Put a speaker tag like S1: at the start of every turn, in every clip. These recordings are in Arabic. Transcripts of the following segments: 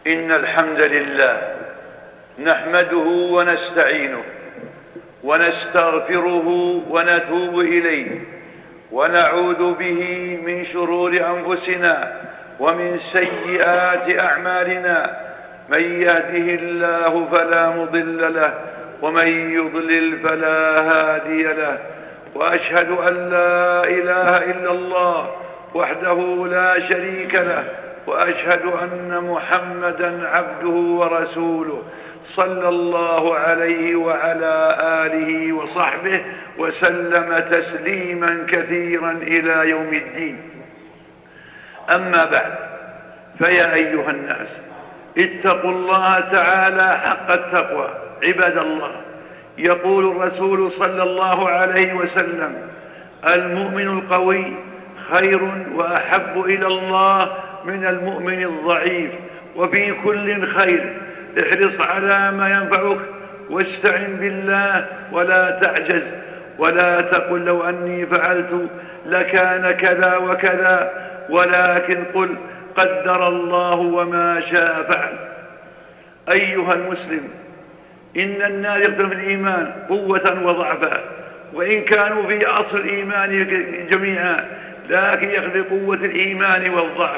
S1: إن الحمد لله نحمده ونستعينه ونستغفره ونتوب إليه ونعوذ به من شرور أنفسنا ومن سيئات أعمالنا. من يهده الله فلا مضل له ومن يضلل فلا هادي له. وأشهد أن لا إله إلا الله وحده لا شريك له وأشهد أن محمدا عبده ورسوله صلى الله عليه وعلى آله وصحبه وسلم تسليما كثيرا إلى يوم الدين. أما بعد، فيا أيها الناس اتقوا الله تعالى حق التقوى. عباد الله، يقول الرسول صلى الله عليه وسلم: المؤمن القوي خير وأحب إلى الله من المؤمن الضعيف، وفي كل خير. احرص على ما ينفعك واستعن بالله ولا تعجز، ولا تقل لو أني فعلت لكان كذا وكذا، ولكن قل قدر الله وما شاء فعل. أيها المسلم، إن الناس يختلف الإيمان قوة وضعفا، وإن كانوا في أصل الإيمان جميعا، لكن يختلف قوة الإيمان والضعف.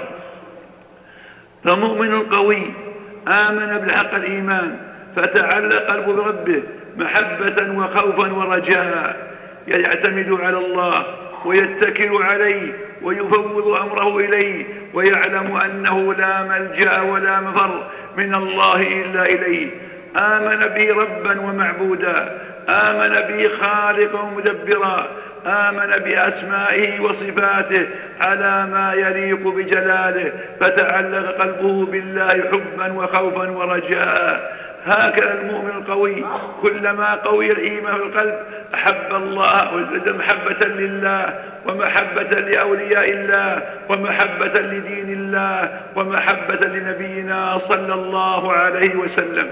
S1: فمؤمن قوي آمن بالحق الإيمان فتعلق قلبه بربه محبة وخوفا ورجاء، يعتمد على الله ويتكل عليه ويفوض أمره إليه، ويعلم أنه لا ملجأ ولا مفر من الله إلا إليه. آمن به ربا ومعبودا، آمن به خالقا ومدبرا، آمن بأسمائه وصفاته على ما يليق بجلاله، فتعلق قلبه بالله حبا وخوفا ورجاء. هكذا المؤمن القوي كلما قوي الإيمان في القلب أحب الله وازداد محبة لله ومحبة لأولياء الله ومحبة لدين الله ومحبة لنبينا صلى الله عليه وسلم.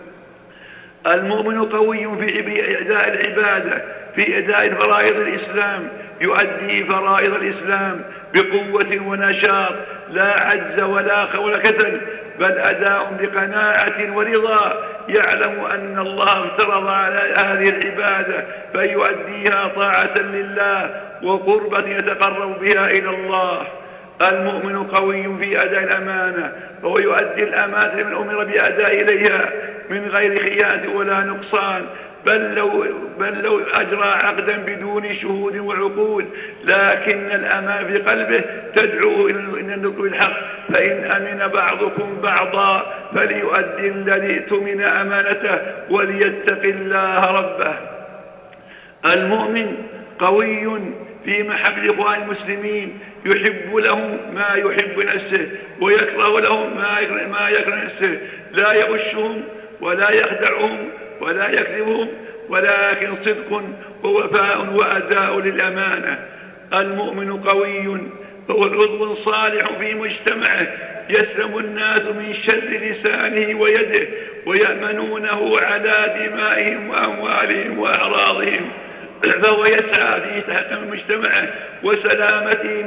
S1: المؤمن قوي في أداء العبادة، في أداء فرائض الإسلام، يؤدي فرائض الإسلام بقوة ونشاط، لا عجز ولا كسل، بل أداء بقناعة ورضا، يعلم أن الله افترض على هذه العبادة فيؤديها طاعة لله وقربة يتقرب بها إلى الله. المؤمن قوي في أداء الأمانة، فهو يؤدي الأمانة من أمر بأداء إليها من غير خيانة ولا نقصان، بل لو أجرى عقدا بدون شهود وعقود، لكن الأمان في قلبه تدعوه إلى النطق بالحق. فإن أمن بعضكم بعضا فليؤدي الذي اؤتمن أمانته وليتق الله ربه. المؤمن قوي في محبة إخوان المسلمين، يحب لهم ما يحب نفسه ويكره لهم ما يكره نفسه، لا يغشهم ولا يخدعهم ولا يكذبهم، ولكن صدق ووفاء وأداء للأمانة. المؤمن قوي فهو عضو صالح في مجتمعه، يسلم الناس من شر لسانه ويده، ويأمنونه على دمائهم وأموالهم وأعراضهم، فهو يسعى في تحقيق مجتمعه وسلامته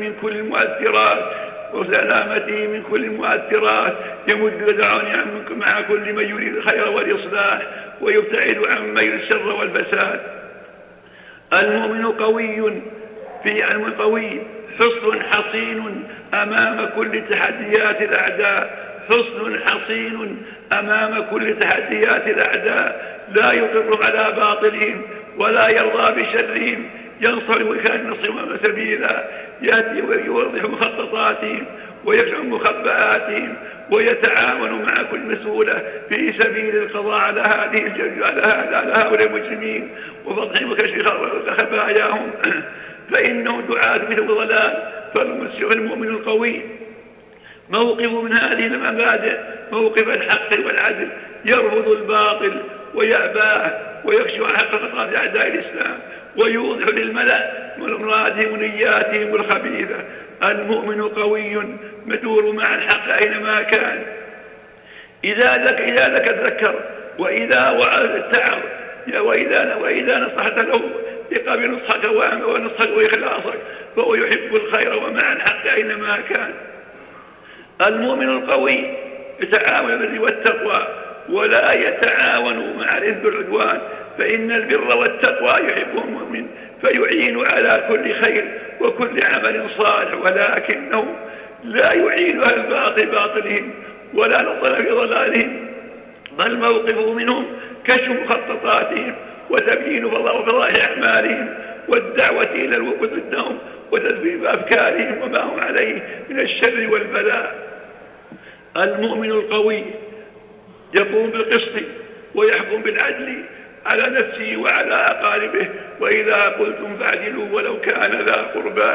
S1: من كل المؤثرات، يمد يدعوني مع كل من يريد الخير والإصلاح، ويبتعد عن ميل الشر والفساد. المؤمن قوي في المقوي حصن حصين أمام كل تحديات الأعداء، حصن حصين أمام كل تحديات الأعداء، لا يقر على باطلهم ولا يرضى بشرهم، ينصر وكان نصرهم سبيلا، يأتي ويوضح مخططاتهم ويكشف مخبئاتهم، ويتعاون مع كل مسؤولة في سبيل القضاء على هؤلاء المجرمين وفضحهم وكشف خباياهم، فإنهم دعاة مثل ضلال. فالمؤمن القوي موقف من هذه المبادئ موقف الحق والعدل، يرفض الباطل ويأباه ويكشف عن حقيقة أعداء الإسلام، ويوضح للملأ مرادهم ونياتهم الخبيثة. المؤمن قوي مدور مع الحق أينما كان، إذا لك تذكر، وإذا وعظ اتعظ، وإذا نصحت له يقبل نصحك ونصحك وإخلاصك، فهو يحب الخير ومع الحق أينما كان. المؤمن القوي يتعاون بالبر والتقوى ولا يتعاونوا مع الإثم والعدوان، فإن البر والتقوى يحبهم المؤمن فيعين على كل خير وكل عمل صالح، ولكنه لا يعين على الباطل باطلهم ولا نظر في ضلالهم، بل موقفه منهم كشف مخططاتهم وتبيين فضائح أعمالهم والدعوة إلى الوقوف ضدهم وتدبير أفكارهم وما هم عليه من الشر والبلاء. المؤمن القوي يقوم بالقسط ويحكم بالعدل على نفسه وعلى أقاربه، وإذا قلتم فاعدلوا ولو كان ذا قربى.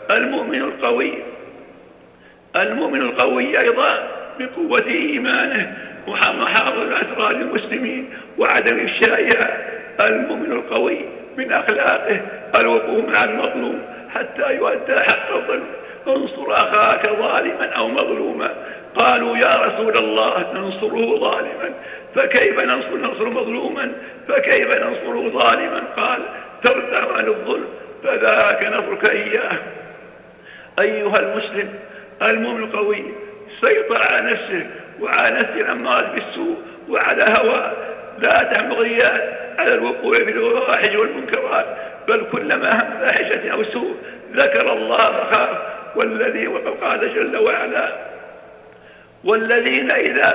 S1: المؤمن القوي أيضا بقوة إيمانه ومحافظة أسرار المسلمين وعدم إفشائها. المؤمن القوي من أخلاقه الوقوف مع المظلوم حتى يؤدى حق الظلم. انصر أخاك ظالما أو مظلوما. قالوا يا رسول الله ننصره ظالما فكيف ننصر مظلوما فكيف ننصره ظالما؟ قال تردع عن الظلم فذاك نصرك إياه. أيها المسلم، المؤمن القوي سيطر على نفسه وعلى نفس الأمارة بالسوء وعلى هواه، لا تحمضيات على الوقوع في الفواحش والمنكرات، بل كلما هم فاحشة أو سوء ذكر الله فخاف. والذي وقال جل وعلا والذين إذا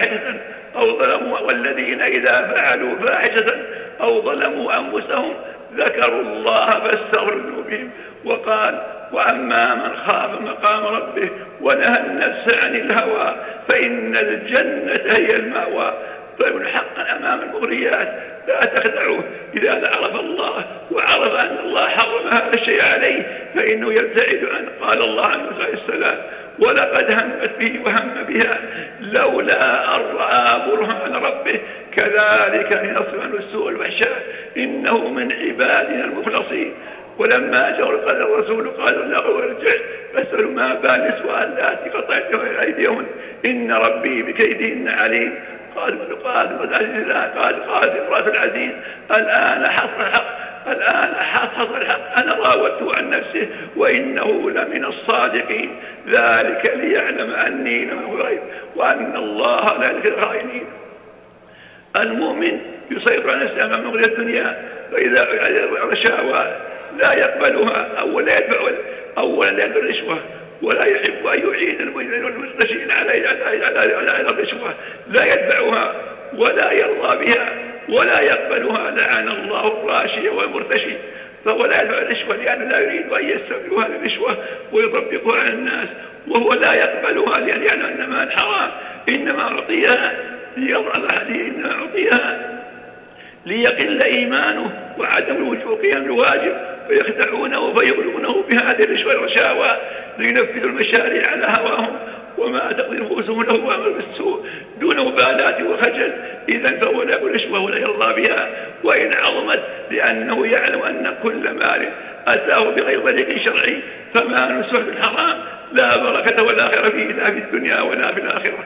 S1: فعلوا فاحشة أو ظلموا أنفسهم ذكروا الله فاستغفروا لذنوبهم. وقال وأما من خاف مقام ربه ونهى النفس عن الهوى فإن الجنة هي المأوى. فمن حقا أمام المغريات لا تخدعوه. إذا عرف الله وعرف أن الله حرم هذا الشيء عليه فإنه يبتعد عنه. قال الله عن موسى عليه السلام ولقد همت به وهم بها لولا أن رأى برهان ربه كذلك لنصرف عنه السوء والفحشاء إنه من عبادنا المخلصين. ولما جاء قال الرسول قالوا لا ارجع فاسألوا ما بال نسوان اللاتي قطعت أيديهن إن ربي بكيدهن عليم. قال امرأة العزيز الآن حصل الحق أنا راودته عن نفسه وإنه لمن الصادقين ذلك ليعلم أني لم أغيب وأن الله لا يغفر الخائنين. المؤمن يسيطر على نفسه أمام مغريات الدنيا، فإذا رشاوى لا يقبلها أولا لا يقبل الرشوة ولا يحب أن يعين المستشين على الرشوة، لا يتبعها ولا يرضى بها ولا يقبلها. لعن الله الراشي والمرتشي. فهو لا يدفع الرشوة لأنه لا يريد أن يستغل هذه الرشوة ويطبقها على الناس، وهو لا يقبلها لأن يعلم أنها الحرام. إنما أعطيها ليقل إيمانه وعدم الوثوق من الواجب فيخدعونه فيغلونه بهذه الرشوة والرشاوى لينفذوا المشاريع على هواهم وما تقضي نفوسهم له وأمر بالسوء دون مبالاة وخجل. إذن فهو لا يقبل رشوة ولا يرضى بها وإن عظمت، لأنه يعلم أن كل مال أتاه بغير طريق شرعي فمال سحب الحرام لا بركة ولا خير فيه لا في الدنيا ولا في الآخرة.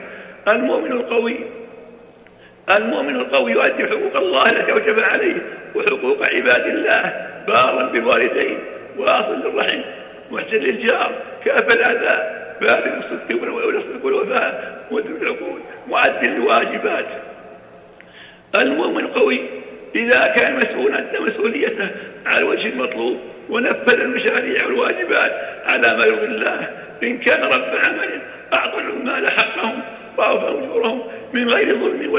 S1: المؤمن القوي يؤدي حقوق الله التي أوجب عليه وحقوق عباد الله، بارا بالوالدين واصل للرحم محسن للجار كاف الأذى باب الصدق والوفاء وذو العقول معد للواجبات. المؤمن القوي إذا كان مسؤولا أدى مسؤوليته على الوجه المطلوب ونفذ المشاريع والواجبات على ما يرضي الله. إن كان رب عمل أعطى العمال حقهم وأوفى أجورهم من غير ظلم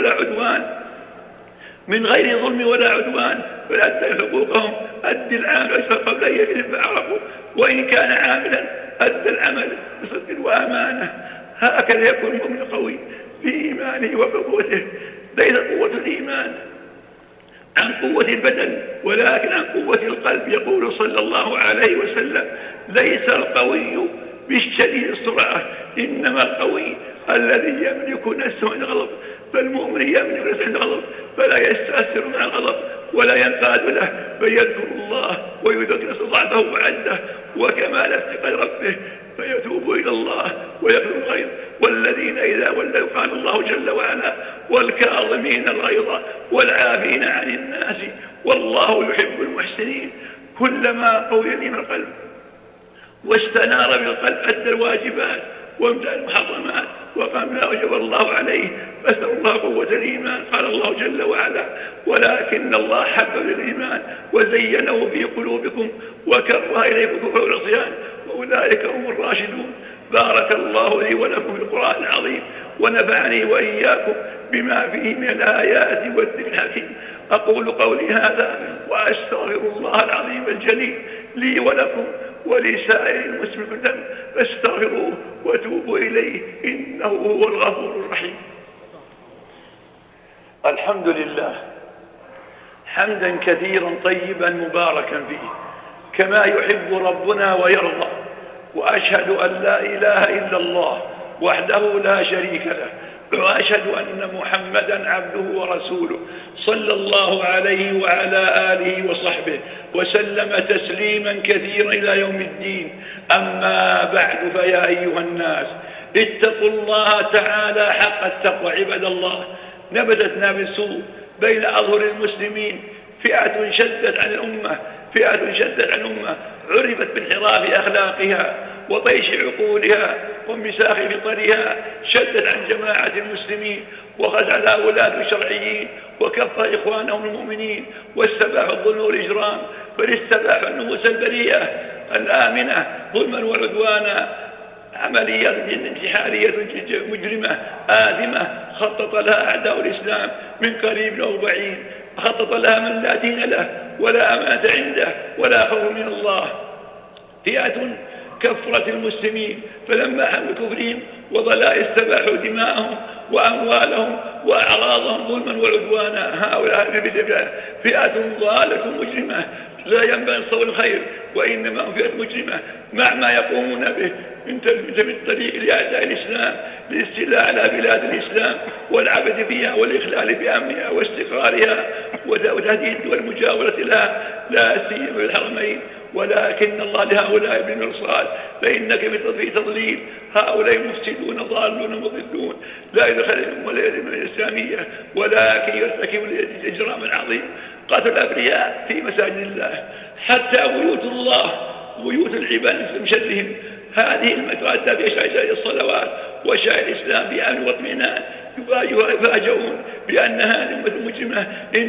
S1: ولا عدوان فلا أدى حقوقهم. أدي العامل أشهر قبل أن يجب فعرفوا، وإن كان عاملا أدى العمل بصدق وأمانة. هكذا يكون المؤمن القوي في إيمانه وقوته. ليس قوة الإيمان عن قوة البدن ولكن عن قوة القلب. يقول صلى الله عليه وسلم ليس القوي بالشديد السرعة إنما القوي الذي يملك نفسه عند الغضب. فالمؤمن يملك نفسه عند الغضب فلا يستأثر مع الغضب ولا ينقاد له بل يذكر الله ويذكر ضعفه وعجزه وكمال افتقار ربه فيتوب إلى الله ويغفر الغيظ. والذين إذا ولوا قال الله جل وعلا والكاظمين الغيظ والعافين عن الناس والله يحب المحسنين. كلما قوي من القلب واستنار بالقلب أدى الواجبات وامتثل المحرمات وقام ما وجب الله عليه، فاسأل الله قوة الإيمان. قال الله جل وعلا: ولكن الله حبب الإيمان وزينه في قلوبكم وكره إليكم الكفر والعصيان وأولئك هم الراشدون. بارك الله لي ولكم في القرآن العظيم ونفعني وإياكم بما فيه من الآيات والذكر الحكيم. أقول قولي هذا وأستغفر الله العظيم الجليل لي ولكم ولسائر المسلمين كلهم، فاستغفروه وتوبوا إليه إنه هو الغفور الرحيم. الحمد لله حمدا كثيرا طيبا مباركا فيه كما يحب ربنا ويرضى، وأشهد أن لا إله إلا الله وحده لا شريك له، وأشهد أن محمدا عبده ورسوله صلى الله عليه وعلى آله وصحبه وسلم تسليما كثيرا إلى يوم الدين. أما بعد، فيا أيها الناس اتقوا الله تعالى حق التقوى. عباد الله، نبتت نابل سوء بين أظهر المسلمين فئة شدت عن الأمة عرفت بانحراف أخلاقها وطيش عقولها وانمساخ فطرها، شدت عن جماعة المسلمين وخزع ولاة الشرعيين وكفر إخوانهم المؤمنين واستباح الظلم والإجرام، بل استباح النفوس البريئة الآمنة ظلما وعدوانا. عمليات انتحارية مجرمة آثمة خطط لها أعداء الإسلام من قريب أو بعيد، خطط لها من لا دين له ولا أمانة عنده ولا خوف من الله. فئة كفرت المسلمين فلما حملوا كفرهم وضلال استباحوا دماءهم وأموالهم وأعراضهم ظلما وعدوانا. هؤلاء فئة ضالة مجرمة لا ينبغي الصبر الخير، وإنما هم فئة مجرمة مع ما يقومون به من تلبيس الطريق لأعداء الإسلام للاستيلاء على بلاد الإسلام والعبث فيها والإخلال بأمنها واستقرارها وتهديد والمجاورة لها لا سيما في الحرمين. ولكن الله لهؤلاء بالمرصاد، فإنك في تضليل هؤلاء مفسدون ضالون مضلون لا يدخلهم ولا يدخلهم الإسلامية، ولكن يرتكبوا الإجرام العظيم قتل الأبرياء في مساجد الله حتى بيوت الله بيوت العباد مشدهم. هذه المتعدة في شعائر الصلوات وشعائر الإسلام بأمن واطمئنان يفاجئون بأن هذه الأمة المجرمة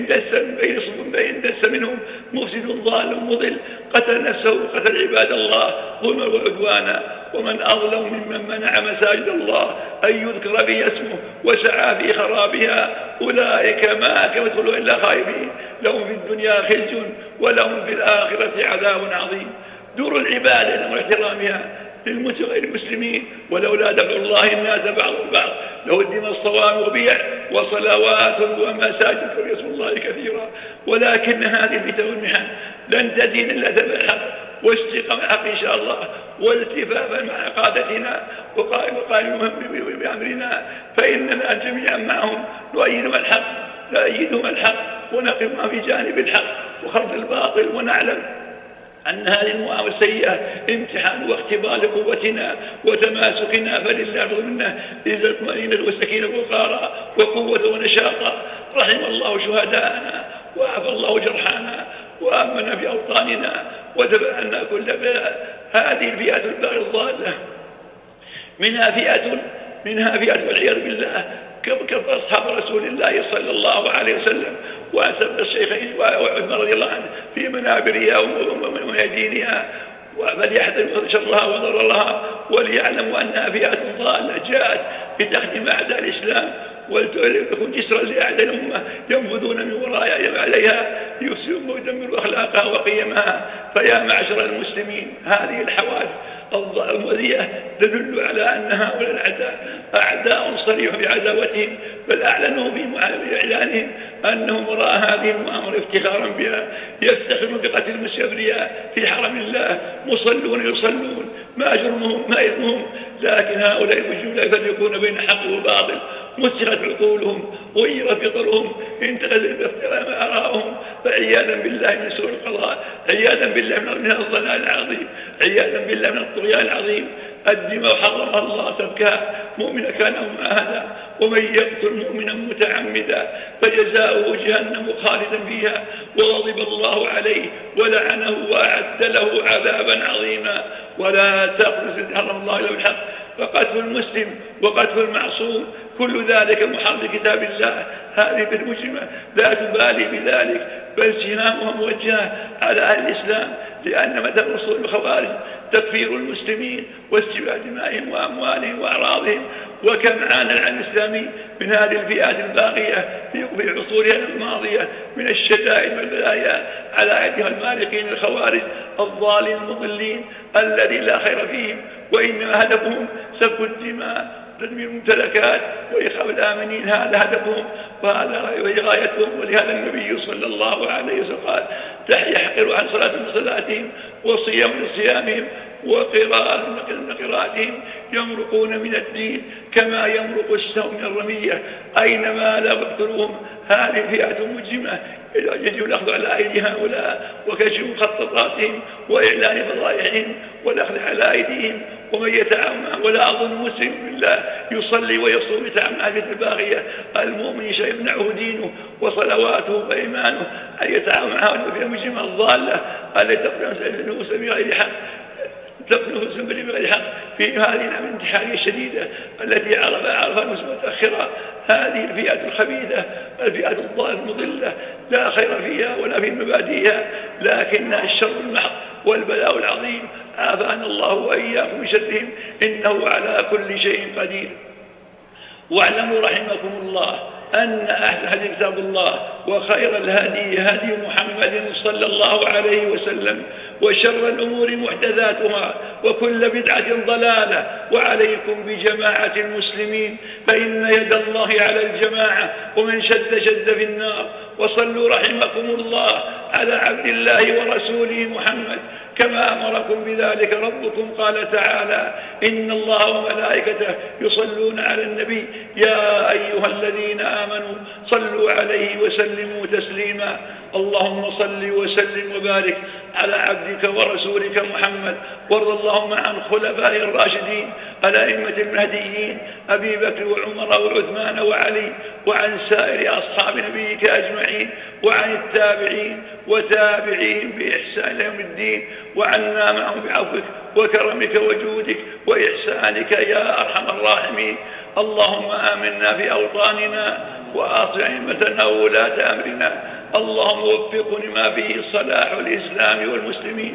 S1: اندس منهم مفسد ضال مضل قتل نفسه وقتل عباد الله ظلما وعدوانا. ومن أظلم ممن منع مساجد الله أن يذكر به اسمه وسعى في خرابها، أولئك ما يدخلوا إلا خائبين، لهم في الدنيا خزي ولهم في الآخرة عذاب عظيم. دور العبادة واحترامها للمسلمين، ولولا دفع الله الناس بعضهم بعض لهدم الصوامع وبيع وصلوات ومساجد يذكر الله كثيرا. ولكن هذه الفتن والمحن لن تزيد الا ثبات الحق واستقامة الحق ان شاء الله والتفافا مع قادتنا وقائمهم بامرنا، فاننا جميعا معهم نؤيدهم الحق ونقف في جانب الحق وخرج الباطل، ونعلم أن هذه المؤامرة السيئة امتحان واختبار لقوتنا وتماسكنا، فلله منا إذا الطمأنينة والسكينة والوقار وقوة ونشاطا. رحم الله شهداءنا وعفى الله جرحانا وأمنا في أوطاننا ودفع عنا كل بلاء. هذه الفئات الباغية الضالة منها فئة والعياذ بالله كفر أصحاب رسول الله صلى الله عليه وسلم وأسب الشيخين وعثمان رضي الله عنه في منابرها وميادينها، فليحذر شرها وضررها وليعلموا أنها فئة ضالة جاءت لتخدم أعداء الإسلام ولتكون جسرا لأعداء الأمة ينفذون من وراء عليها ليفسدون ويدمروا أخلاقها وقيمها. فيا معشر المسلمين، هذه الحوادث المؤذية تدل على أن هؤلاء الأعداء أعداء صريح بعداوتهم، بل أعلنوا في إعلانهم أنهم وراء هذه المؤامرة افتخارا بها يفتخرون بقتل المسيبرياء في حرم الله، مصلون يصلون، ما جرمهم ما إثمهم، لكن هؤلاء الوجود يفرقون بين حق وباطل، مسخت عقولهم غير فطرهم انتقلت باختلاف آرائهم، فعياذا بالله من سوء القضاء، عياذا بالله من الضلال العظيم، عياذا بالله من الطغيان العظيم. الدماء حرمها الله سفكها مؤمنا كان أو معاهدا، ومن يقتل مؤمنا متعمدا فجزاؤه جهنم خالدا فيها وغضب الله عليه ولعنه وأعد له عذابا عظيما. ولا تقتلوا حرم الله إلا بالحق وقتل المسلم وقتل المعصوم كل ذلك محرم بكتاب الله. هذه المجرمة لا تبالي بذلك، بل سهامها موجهة على أهل الإسلام، لأن مثل أصول الخوارج تكفير المسلمين واستباحة دمائهم وأموالهم وأعراضهم. وكم عانى العالم الإسلامي من هذه الفئات الباغية في عصورها الماضية من الشدائد والبلايا على أيديها المالكين الخوارج الضالين المضلين الذي لا خير فيهم، وإنما هدفهم سفك الدماء تدمير الممتلكات وإخاف الآمنين. هذا هدفهم وهذا غايتهم. ولهذا النبي صلى الله عليه وسلم قال: يحقر عن صلاة من صلاتهم وصيام من صيامهم وقراءة من قراءتهم، يمرقون من الدين كما يمرق السهم من الرمية أينما لا يقتلوهم. هذه فئة مجرمة يجب الأخذ على أيدي هؤلاء وكشف مخططاتهم وإعلان فضائحهم والأخذ على أيديهم. ومن يتعاون، ولا أظن مسلم بالله يصلي ويصوم يتعاون مع الفئة الباغية المؤمن شيء يمنعه دينه وصلواته وإيمانه أن يتعاون مع هؤلاء المجرمة الضالة التي تقتل النفوس بغير حق، بغير حق في هذه الانتحارية الشديدة التي عرفها المسلمين متأخرة. هذه الفئة الخبيثة الفئة الضالة المضلة لا خير فيها ولا في مبادئها، لكنها الشر المحض والبلاء العظيم. عافانا الله وإياكم من شرهم، إنه على كل شيء قدير. واعلموا رحمكم الله أن أحسن الحديث كتاب الله، وخير الهدي هدي محمد صلى الله عليه وسلم، وشر الأمور محدثاتها، وكل بدعة ضلالة. وعليكم بجماعة المسلمين، فإن يد الله على الجماعة، ومن شد في النار. وصلوا رحمكم الله على عبد الله ورسوله محمد كما أمركم بذلك ربكم. قال تعالى: إن الله وملائكته يصلون على النبي يا أيها الذين آمنوا صلوا عليه وسلموا تسليما. اللهم صل وسلم وبارك على عبدك ورسولك محمد، وارض اللهم عن خلفاء الراشدين الأئمة المهديين أبي بكر وعمر وعثمان وعلي، وعن سائر أصحاب نبيك أجمعين، وعن التابعين وتابعين بإحسان يوم الدين، وعنا معهم بعفوك وكرمك وجودك وإحسانك يا أرحم الراحمين. اللهم آمنا في أوطاننا وأصلح أئمتنا وولاة أمرنا. اللهم وفقنا ما فيه صلاح الإسلام والمسلمين.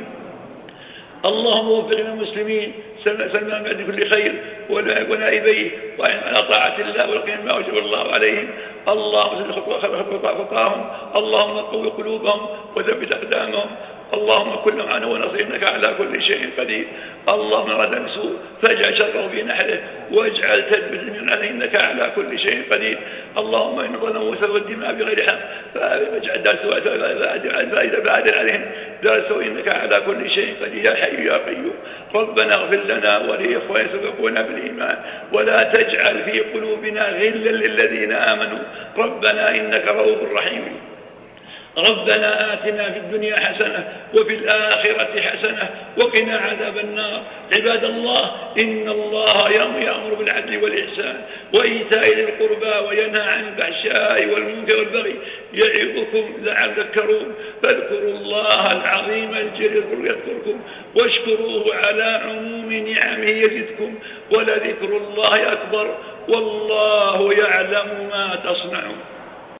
S1: اللهم وفقنا المسلمين سلمان بعد كل خير ونائبيه، وعن على طاعة الله والقيام ما وجب الله عليهم. اللهم سدد خطاهم، اللهم قوي قلوبهم وثبت أقدامهم. اللهم كن معنا ونصر، إنك على كل شيء قدير. اللهم رد بسوء فاجعل شره في نحره، واجعل تثبت من عليه، إنك على كل شيء قدير. اللهم إن ظلموا وسفكوا الدماء بغير حق فاجعل دار سوء فاعدل عليهم دار سوء، إنك على كل شيء قدير يا حي يا قيوم. ربنا اغفر لنا ولإخواننا سبقونا بالإيمان، ولا تجعل في قلوبنا غلا للذين آمنوا ربنا إنك رؤوف رحيم. ربنا آتنا في الدنيا حسنة وفي الآخرة حسنة وقنا عذاب النار. عباد الله، إن الله يأمر بالعدل والإحسان وإيتاء ذي القربى وينهى عن الفحشاء والمنكر والبغي يعظكم لعلكم تذكرون. فاذكروا الله العظيم الجليل يذكركم، واشكروه على عموم نعمه يزدكم، ولذكر الله أكبر، والله يعلم ما تصنعون.